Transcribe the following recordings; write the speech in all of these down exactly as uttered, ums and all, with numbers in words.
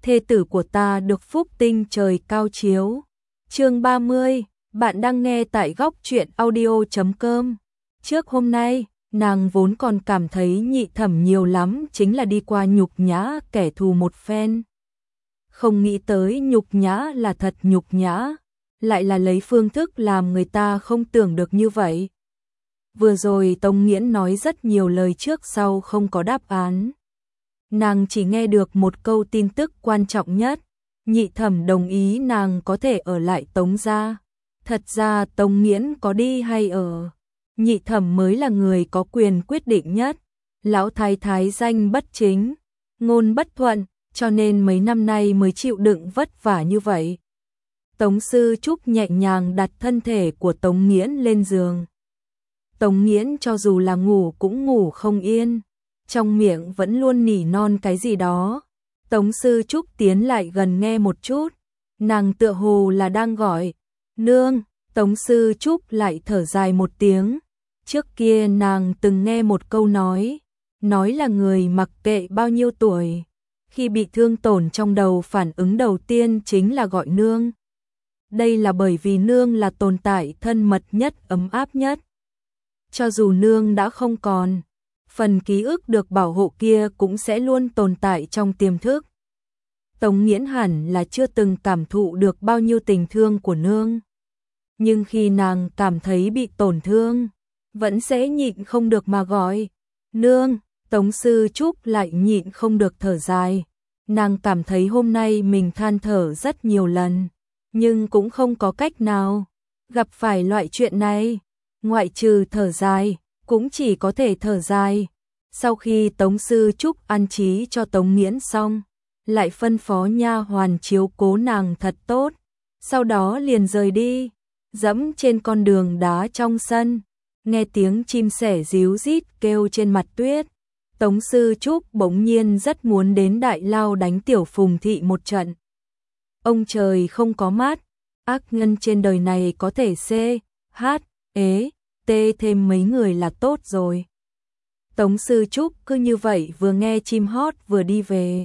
thê tử của ta được phúc tinh trời cao chiếu. Chương ba mươi, bạn đang nghe tại góc truyện audio chấm com. Trước hôm nay, nàng vốn còn cảm thấy Nhị Thẩm nhiều lắm chính là đi qua nhục nhã kẻ thù một phen. Không nghĩ tới nhục nhã là thật nhục nhã, lại là lấy phương thức làm người ta không tưởng được như vậy. Vừa rồi Tống Nghiễn nói rất nhiều lời trước sau không có đáp án. Nàng chỉ nghe được một câu tin tức quan trọng nhất, Nhị Thẩm đồng ý nàng có thể ở lại Tống gia. Thật ra Tống Nghiễn có đi hay ở, Nhị Thẩm mới là người có quyền quyết định nhất. Lão thái thái danh bất chính, ngôn bất thuận, cho nên mấy năm nay mới chịu đựng vất vả như vậy. Tống Sư Trúc nhẹ nhàng đặt thân thể của Tống Nghiễn lên giường. Tống Nghiễn cho dù là ngủ cũng ngủ không yên, trong miệng vẫn luôn nỉ non cái gì đó. Tống Sư Trúc tiến lại gần nghe một chút, nàng tựa hồ là đang gọi, nương. Tống Sư Trúc lại thở dài một tiếng. Trước kia nàng từng nghe một câu nói, nói là người mặc kệ bao nhiêu tuổi, khi bị thương tổn trong đầu phản ứng đầu tiên chính là gọi nương. Đây là bởi vì nương là tồn tại thân mật nhất, ấm áp nhất. Cho dù nương đã không còn, phần ký ức được bảo hộ kia cũng sẽ luôn tồn tại trong tiềm thức. Tống Nghiễn hẳn là chưa từng cảm thụ được bao nhiêu tình thương của nương. Nhưng khi nàng cảm thấy bị tổn thương, vẫn sẽ nhịn không được mà gọi nương. Tống Sư Trúc lại nhịn không được thở dài. Nàng cảm thấy hôm nay mình than thở rất nhiều lần, nhưng cũng không có cách nào. Gặp phải loại chuyện này, ngoại trừ thở dài, cũng chỉ có thể thở dài. Sau khi Tống Sư Trúc an trí cho Tống Nghiễn xong, lại phân phó nha hoàn chiếu cố nàng thật tốt, sau đó liền rời đi. Dẫm trên con đường đá trong sân, nghe tiếng chim sẻ ríu rít kêu trên mặt tuyết, Tống Sư Trúc bỗng nhiên rất muốn đến Đại Lao đánh Tiểu Phùng Thị một trận. Ông trời không có mắt, ác nhân trên đời này có thể C, H, ế, T thêm mấy người là tốt rồi. Tống Sư Trúc cứ như vậy vừa nghe chim hót vừa đi về.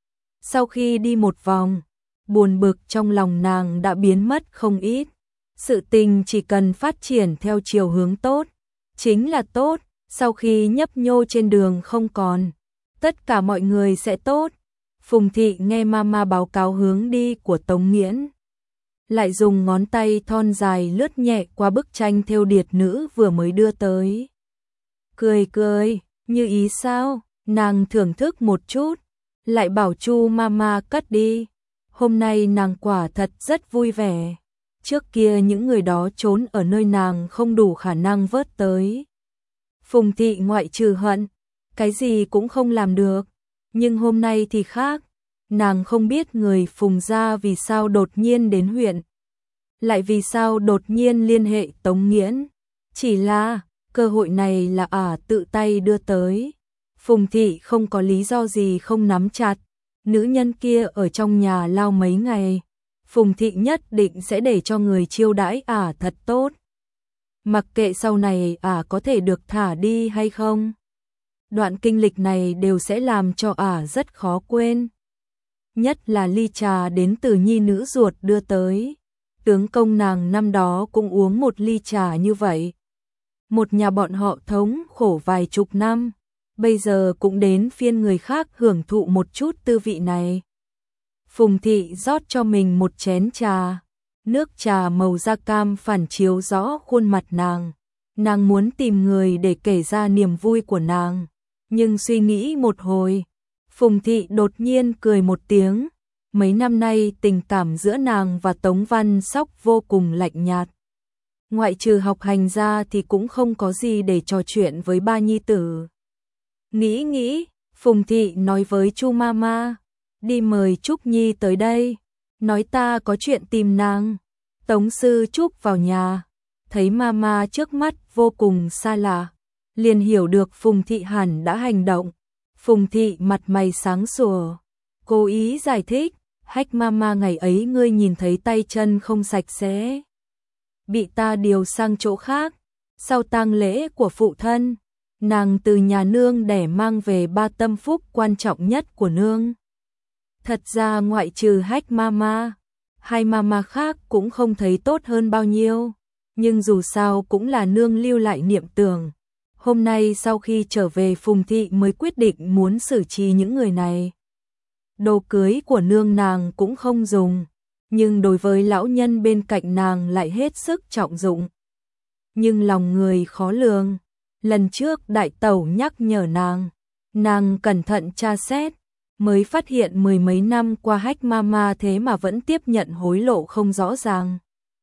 Sau khi đi một vòng, buồn bực trong lòng nàng đã biến mất không ít. Sự tình chỉ cần phát triển theo chiều hướng tốt, chính là tốt. Sau khi nhấp nhô trên đường không còn, tất cả mọi người sẽ tốt. Phùng Thị nghe mama báo cáo hướng đi của Tống Nghiễn, lại dùng ngón tay thon dài lướt nhẹ qua bức tranh thêu điệt nữ vừa mới đưa tới. Cười cười, như ý sao? Nàng thưởng thức một chút, lại bảo Chu mama cất đi. Hôm nay nàng quả thật rất vui vẻ. Trước kia những người đó trốn ở nơi nàng không đủ khả năng vớt tới. Phùng Thị ngoại trừ hận, cái gì cũng không làm được. Nhưng hôm nay thì khác. Nàng không biết người Phùng gia vì sao đột nhiên đến huyện, lại vì sao đột nhiên liên hệ Tống Nghiễn. Chỉ là cơ hội này là ả tự tay đưa tới. Phùng Thị không có lý do gì không nắm chặt. Nữ nhân kia ở trong nhà lao mấy ngày, Phùng Thị nhất định sẽ để cho người chiêu đãi ả thật tốt. Mặc kệ sau này ả có thể được thả đi hay không, đoạn kinh lịch này đều sẽ làm cho ả rất khó quên. Nhất là ly trà đến từ nhi nữ ruột đưa tới. Tướng công nàng năm đó cũng uống một ly trà như vậy. Một nhà bọn họ thống khổ vài chục năm, bây giờ cũng đến phiên người khác hưởng thụ một chút tư vị này. Phùng Thị rót cho mình một chén trà, nước trà màu da cam phản chiếu rõ khuôn mặt nàng. Nàng muốn tìm người để kể ra niềm vui của nàng, nhưng suy nghĩ một hồi, Phùng Thị đột nhiên cười một tiếng. Mấy năm nay tình cảm giữa nàng và Tống Văn Sóc vô cùng lạnh nhạt. Ngoại trừ học hành ra thì cũng không có gì để trò chuyện với ba nhi tử. Nghĩ nghĩ, Phùng Thị nói với Chu mama, đi mời Trúc Nhi tới đây, nói ta có chuyện tìm nàng. Tống Sư Trúc vào nhà, thấy mama trước mắt vô cùng xa lạ, liền hiểu được Phùng Thị hẳn đã hành động. Phùng Thị mặt mày sáng sủa, cố ý giải thích, hách mama ngày ấy ngươi nhìn thấy tay chân không sạch sẽ, bị ta điều sang chỗ khác. Sau tang lễ của phụ thân, nàng từ nhà nương đẻ mang về ba tâm phúc quan trọng nhất của nương. Thật ra ngoại trừ Hách Mama, hai mama khác cũng không thấy tốt hơn bao nhiêu, nhưng dù sao cũng là nương lưu lại niệm tưởng. Hôm nay sau khi trở về Phùng Thị mới quyết định muốn xử trí những người này. Đồ cưới của nương nàng cũng không dùng, nhưng đối với lão nhân bên cạnh nàng lại hết sức trọng dụng. Nhưng lòng người khó lường, lần trước đại tẩu nhắc nhở nàng, nàng cẩn thận tra xét, mới phát hiện mười mấy năm qua Hách Mama thế mà vẫn tiếp nhận hối lộ không rõ ràng.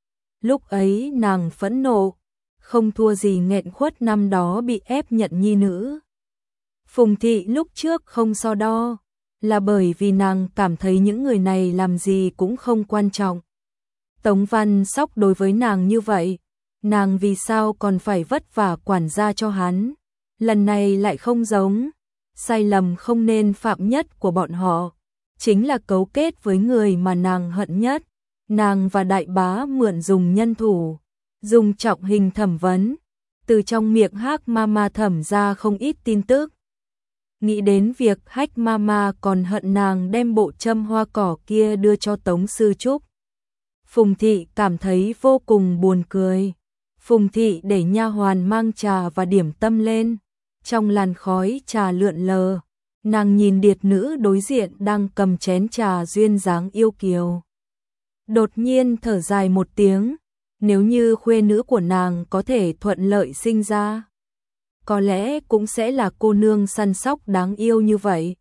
Lúc ấy nàng phẫn nộ, không thua gì nghẹn khuất năm đó bị ép nhận nhi nữ. Phùng Thị lúc trước không so đo, là bởi vì nàng cảm thấy những người này làm gì cũng không quan trọng. Tống Văn Sóc đối với nàng như vậy, nàng vì sao còn phải vất vả quản gia cho hắn. Lần này lại không giống, sai lầm không nên phạm nhất của bọn họ, chính là cấu kết với người mà nàng hận nhất. Nàng và đại bá mượn dùng nhân thủ, dùng trọng hình thẩm vấn, từ trong miệng Hách Mama thẩm ra không ít tin tức. Nghĩ đến việc Hách Mama còn hận nàng đem bộ châm hoa cỏ kia đưa cho Tống Sư Trúc, Phùng Thị cảm thấy vô cùng buồn cười. Phùng Thị để nha hoàn mang trà và điểm tâm lên, trong làn khói trà lượn lờ, nàng nhìn điệt nữ đối diện đang cầm chén trà duyên dáng yêu kiều. Đột nhiên thở dài một tiếng, nếu như khuê nữ của nàng có thể thuận lợi sinh ra, có lẽ cũng sẽ là cô nương săn sóc đáng yêu như vậy.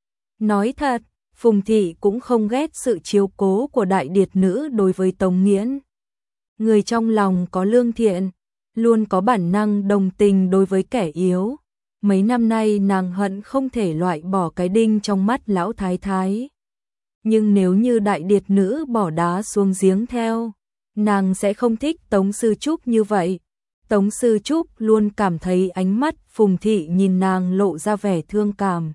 Nói thật, Phùng Thị cũng không ghét sự chiếu cố của đại điệt nữ đối với Tống Nghiễn. Người trong lòng có lương thiện, luôn có bản năng đồng tình đối với kẻ yếu. Mấy năm nay nàng hận không thể loại bỏ cái đinh trong mắt lão thái thái. Nhưng nếu như đại điệt nữ bỏ đá xuống giếng theo, nàng sẽ không thích Tống Sư Trúc như vậy. Tống Sư Trúc luôn cảm thấy ánh mắt Phùng Thị nhìn nàng lộ ra vẻ thương cảm.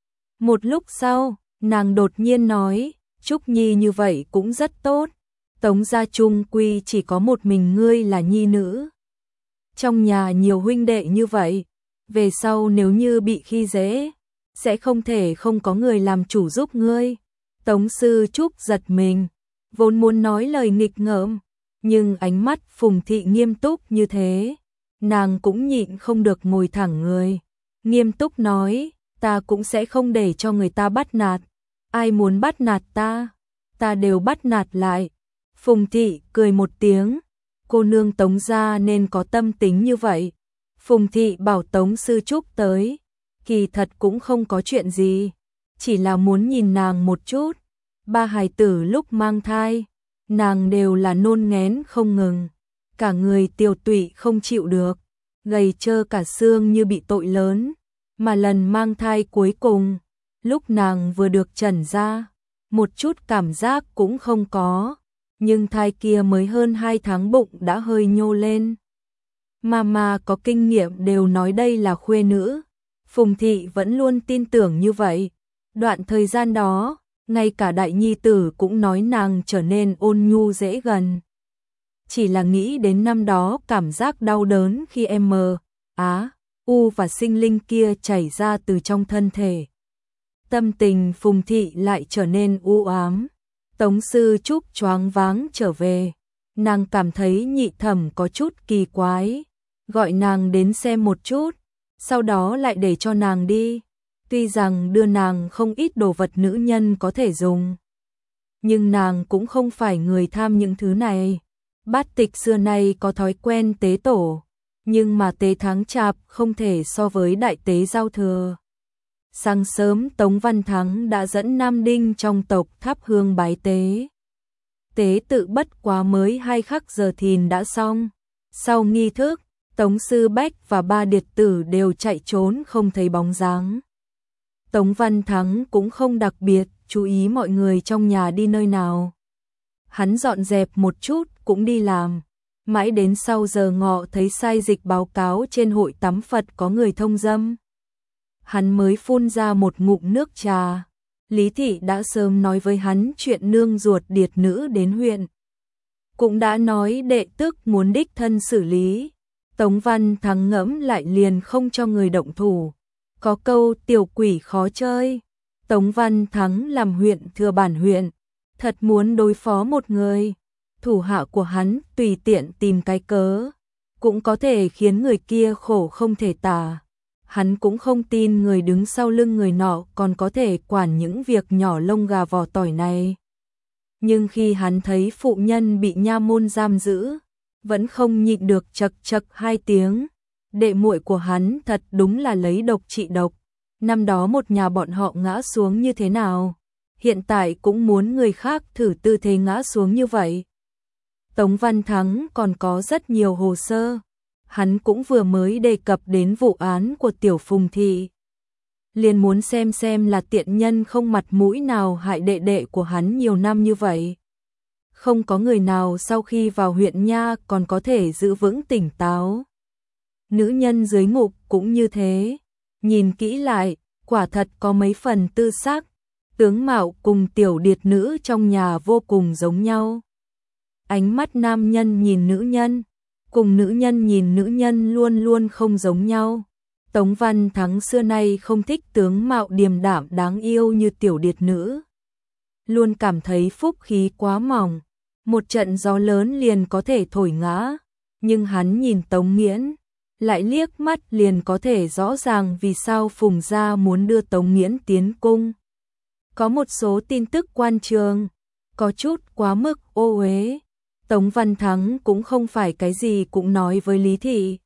Một lúc sau, nàng đột nhiên nói, Trúc Nhi như vậy cũng rất tốt. Tống gia chung quy chỉ có một mình ngươi là nhi nữ. Trong nhà nhiều huynh đệ như vậy, về sau nếu như bị khi dễ, sẽ không thể không có người làm chủ giúp ngươi. Tống Sư Trúc giật mình, vốn muốn nói lời nghịch ngợm, nhưng ánh mắt Phùng Thị nghiêm túc như thế, nàng cũng nhịn không được ngồi thẳng người. Nghiêm túc nói, ta cũng sẽ không để cho người ta bắt nạt. Ai muốn bắt nạt ta, ta đều bắt nạt lại. Phùng Thị cười một tiếng, cô nương Tống gia nên có tâm tính như vậy. Phùng Thị bảo Tống Sư Trúc tới, kỳ thật cũng không có chuyện gì, chỉ là muốn nhìn nàng một chút. Ba hài tử lúc mang thai, nàng đều là nôn nghén không ngừng, cả người tiều tụy không chịu được, gầy trơ cả xương như bị tội lớn. Mà lần mang thai cuối cùng, lúc nàng vừa được trần ra, một chút cảm giác cũng không có, nhưng thai kia mới hơn hai tháng bụng đã hơi nhô lên. Mama có kinh nghiệm đều nói đây là khuê nữ, Phùng Thị vẫn luôn tin tưởng như vậy. Đoạn thời gian đó, ngay cả đại nhi tử cũng nói nàng trở nên ôn nhu dễ gần. Chỉ là nghĩ đến năm đó cảm giác đau đớn khi em mờ, á, u và sinh linh kia chảy ra từ trong thân thể. Tâm tình Phùng Thị lại trở nên u ám. Tống Sư Trúc choáng váng trở về, nàng cảm thấy nhị thẩm có chút kỳ quái, gọi nàng đến xem một chút, sau đó lại để cho nàng đi. Tuy rằng đưa nàng không ít đồ vật nữ nhân có thể dùng, nhưng nàng cũng không phải người tham những thứ này. Bát Tịch xưa nay có thói quen tế tổ, nhưng mà tế tháng chạp không thể so với đại tế giao thừa. Sáng sớm Tống Văn Thắng đã dẫn Nam Đinh trong tộc thắp hương bái tế. Tế tự bất quá mới hai khắc giờ thìn đã xong. Sau nghi thức, Tống Sư Bách và ba điệt tử đều chạy trốn không thấy bóng dáng. Tống Văn Thắng cũng không đặc biệt chú ý mọi người trong nhà đi nơi nào. Hắn dọn dẹp một chút cũng đi làm. Mãi đến sau giờ ngọ thấy sai dịch báo cáo trên hội tắm Phật có người thông dâm. Hắn mới phun ra một ngụm nước trà. Lý Thị đã sớm nói với hắn chuyện nương ruột điệt nữ đến huyện. Cũng đã nói đệ tức muốn đích thân xử lý. Tống Văn Thắng ngẫm lại liền không cho người động thủ. Có câu tiểu quỷ khó chơi, Tống Văn Thắng làm huyện thừa bản huyện, thật muốn đối phó một người, thủ hạ của hắn tùy tiện tìm cái cớ, cũng có thể khiến người kia khổ không thể tả. Hắn cũng không tin người đứng sau lưng người nọ còn có thể quản những việc nhỏ lông gà vỏ tỏi này. Nhưng khi hắn thấy phụ nhân bị nha môn giam giữ, vẫn không nhịn được chật chật hai tiếng. Đệ muội của hắn thật đúng là lấy độc trị độc. Năm đó một nhà bọn họ ngã xuống như thế nào, hiện tại cũng muốn người khác thử tư thế ngã xuống như vậy. Tống Văn Thắng còn có rất nhiều hồ sơ, hắn cũng vừa mới đề cập đến vụ án của Tiểu Phùng Thị. Liền muốn xem xem là tiện nhân không mặt mũi nào hại đệ đệ của hắn nhiều năm như vậy. Không có người nào sau khi vào huyện nha còn có thể giữ vững tỉnh táo. Nữ nhân dưới ngục cũng như thế, nhìn kỹ lại, quả thật có mấy phần tư sắc, tướng mạo cùng tiểu điệt nữ trong nhà vô cùng giống nhau. Ánh mắt nam nhân nhìn nữ nhân, cùng nữ nhân nhìn nữ nhân luôn luôn không giống nhau. Tống Văn Thắng xưa nay không thích tướng mạo điềm đạm đáng yêu như tiểu điệt nữ. Luôn cảm thấy phúc khí quá mỏng, một trận gió lớn liền có thể thổi ngã. Nhưng hắn nhìn Tống Nghiễn, lại liếc mắt liền có thể rõ ràng vì sao Phùng gia muốn đưa Tống Nghiễn tiến cung. Có một số tin tức quan trường, có chút quá mức ô uế. Tống Văn Thắng cũng không phải cái gì cũng nói với Lý Thị.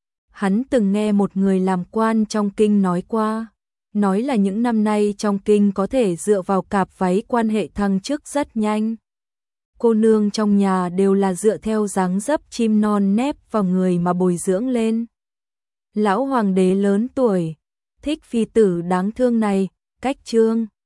Hắn từng nghe một người làm quan trong kinh nói qua, nói là những năm nay trong kinh có thể dựa vào cạp váy quan hệ thăng chức rất nhanh. Cô nương trong nhà đều là dựa theo dáng dấp chim non nép vào người mà bồi dưỡng lên. Lão hoàng đế lớn tuổi, thích phi tử đáng thương này, cách trương